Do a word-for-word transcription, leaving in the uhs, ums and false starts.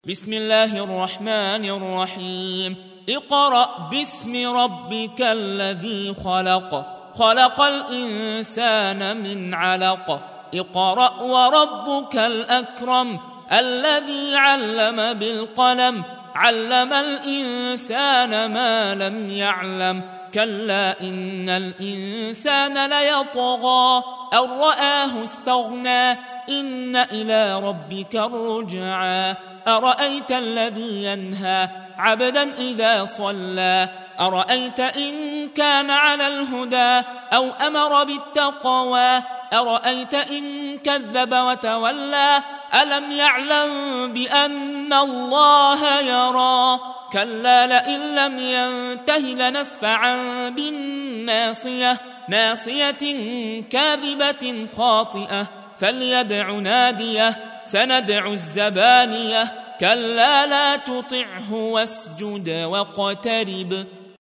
بسم الله الرحمن الرحيم اقرأ باسم ربك الذي خلق خلق الإنسان من علق اقرأ وربك الأكرم الذي علم بالقلم علم الإنسان ما لم يعلم كلا إن الإنسان ليطغى أن رآه استغنى إن إلى ربك الرجعى أرأيت الذي ينهى عبدا إذا صلى أرأيت إن كان على الهدى أو أمر بالتقوى أرأيت إن كذب وتولى ألم يعلم بأن الله يرى كلا لئن لم ينته لنسفعا بالناصية ناصية كاذبة خاطئة فليدع ناديه سندع الزبانية كلا لا تطعه واسجد واقترب